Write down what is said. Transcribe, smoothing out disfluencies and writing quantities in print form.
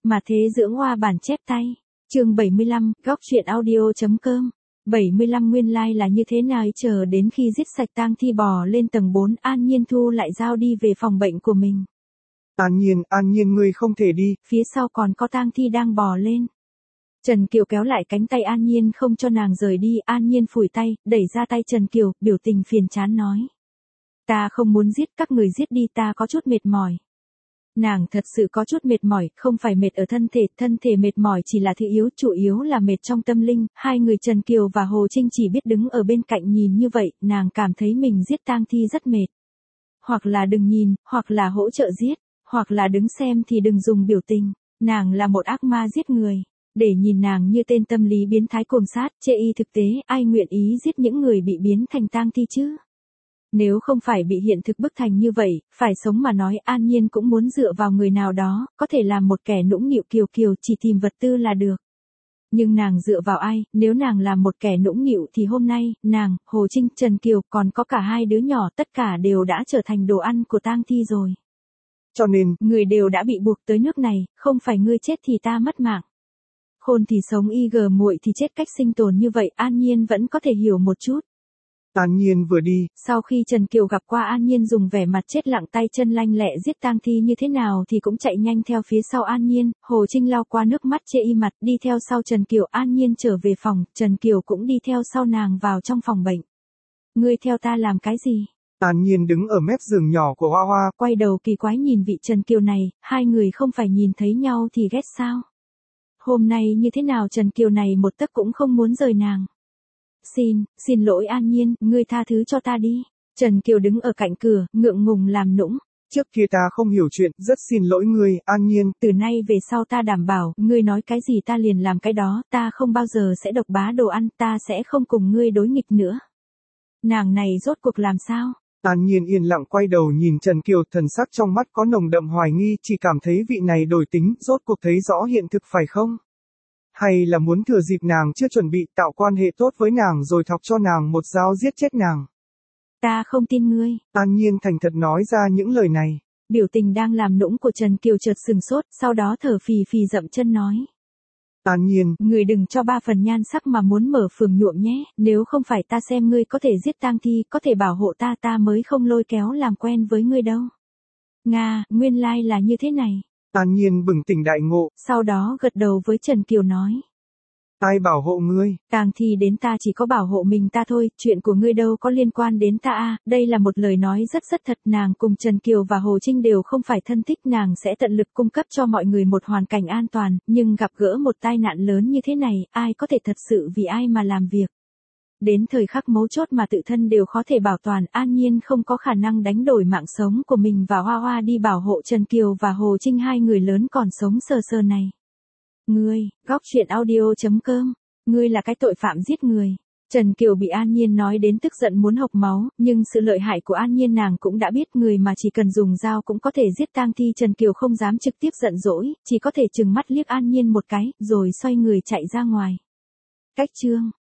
Mà thế dưỡng hoa bản chép tay. Chương 75, góc truyện audio.com. 75 nguyên lai là như thế nào, chờ đến khi giết sạch tang thi bò lên tầng 4, An Nhiên thu lại dao đi về phòng bệnh của mình. An Nhiên ngươi không thể đi. Phía sau còn có tang thi đang bò lên. Trần Kiều kéo lại cánh tay An Nhiên không cho nàng rời đi, An Nhiên phủi tay, đẩy ra tay Trần Kiều, biểu tình phiền chán nói. Ta không muốn giết, các người giết đi, ta có chút mệt mỏi. Nàng thật sự có chút mệt mỏi, không phải mệt ở thân thể mệt mỏi chỉ là thứ yếu, chủ yếu là mệt trong tâm linh. Hai người Trần Kiều và Hồ Trinh chỉ biết đứng ở bên cạnh nhìn như vậy, nàng cảm thấy mình giết tang thi rất mệt. Hoặc là đừng nhìn, hoặc là hỗ trợ giết, hoặc là đứng xem thì đừng dùng biểu tình. Nàng là một ác ma giết người. Để nhìn nàng như tên tâm lý biến thái cuồng sát, chê y thực tế, ai nguyện ý giết những người bị biến thành tang thi chứ? Nếu không phải bị hiện thực bức thành như vậy, phải sống mà nói, An Nhiên cũng muốn dựa vào người nào đó, có thể làm một kẻ nũng nịu kiều kiều, chỉ tìm vật tư là được. Nhưng nàng dựa vào ai, nếu nàng làm một kẻ nũng nịu thì hôm nay, nàng, Hồ Trinh, Trần Kiều, còn có cả hai đứa nhỏ, tất cả đều đã trở thành đồ ăn của tang thi rồi. Cho nên, người đều đã bị buộc tới nước này, không phải ngươi chết thì ta mất mạng. Khôn thì sống muội thì chết, cách sinh tồn như vậy, An Nhiên vẫn có thể hiểu một chút. An Nhiên vừa đi. Sau khi Trần Kiều gặp qua An Nhiên dùng vẻ mặt chết lặng, tay chân lanh lẹ giết tang thi như thế nào thì cũng chạy nhanh theo phía sau An Nhiên. Hồ Trinh lau qua nước mắt chê y mặt đi theo sau Trần Kiều. An Nhiên trở về phòng, Trần Kiều cũng đi theo sau nàng vào trong phòng bệnh. Ngươi theo ta làm cái gì? An Nhiên đứng ở mép giường nhỏ của Hoa Hoa, quay đầu kỳ quái nhìn vị Trần Kiều này, hai người không phải nhìn thấy nhau thì ghét sao? Hôm nay như thế nào Trần Kiều này một tấc cũng không muốn rời nàng. Xin lỗi An Nhiên, ngươi tha thứ cho ta đi. Trần Kiều đứng ở cạnh cửa, ngượng ngùng làm nũng. Trước kia ta không hiểu chuyện, rất xin lỗi ngươi, An Nhiên. Từ nay về sau ta đảm bảo, ngươi nói cái gì ta liền làm cái đó, ta không bao giờ sẽ độc bá đồ ăn, ta sẽ không cùng ngươi đối nghịch nữa. Nàng này rốt cuộc làm sao? An Nhiên yên lặng quay đầu nhìn Trần Kiều, thần sắc trong mắt có nồng đậm hoài nghi, chỉ cảm thấy vị này đổi tính, rốt cuộc thấy rõ hiện thực phải không? Hay là muốn thừa dịp nàng chưa chuẩn bị tạo quan hệ tốt với nàng rồi thọc cho nàng một dao giết chết nàng? Ta không tin ngươi. An Nhiên thành thật nói ra những lời này. Biểu tình đang làm nũng của Trần Kiều chợt sừng sốt, sau đó thở phì phì dậm chân nói. An Nhiên, người đừng cho 3 phần nhan sắc mà muốn mở phường nhuộm nhé, nếu không phải ta xem ngươi có thể giết tang thi, có thể bảo hộ ta, ta mới không lôi kéo làm quen với ngươi đâu. Nga, nguyên lai là như thế này. An Nhiên bừng tỉnh đại ngộ. Sau đó gật đầu với Trần Kiều nói. Ai bảo hộ ngươi? Tang thi đến ta chỉ có bảo hộ mình ta thôi, chuyện của ngươi đâu có liên quan đến ta à, đây là một lời nói rất thật. Nàng cùng Trần Kiều và Hồ Trinh đều không phải thân thích, nàng sẽ tận lực cung cấp cho mọi người một hoàn cảnh an toàn, nhưng gặp gỡ một tai nạn lớn như thế này, ai có thể thật sự vì ai mà làm việc. Đến thời khắc mấu chốt mà tự thân đều khó thể bảo toàn, An Nhiên không có khả năng đánh đổi mạng sống của mình và Hoa Hoa đi bảo hộ Trần Kiều và Hồ Trinh, hai người lớn còn sống sờ này. Ngươi, góc truyện audio.com, ngươi là cái tội phạm giết người. Trần Kiều bị An Nhiên nói đến tức giận muốn hộc máu, nhưng sự lợi hại của An Nhiên nàng cũng đã biết, người mà chỉ cần dùng dao cũng có thể giết tang thi. Trần Kiều không dám trực tiếp giận dỗi, chỉ có thể trừng mắt liếc An Nhiên một cái, rồi xoay người chạy ra ngoài. Cách chương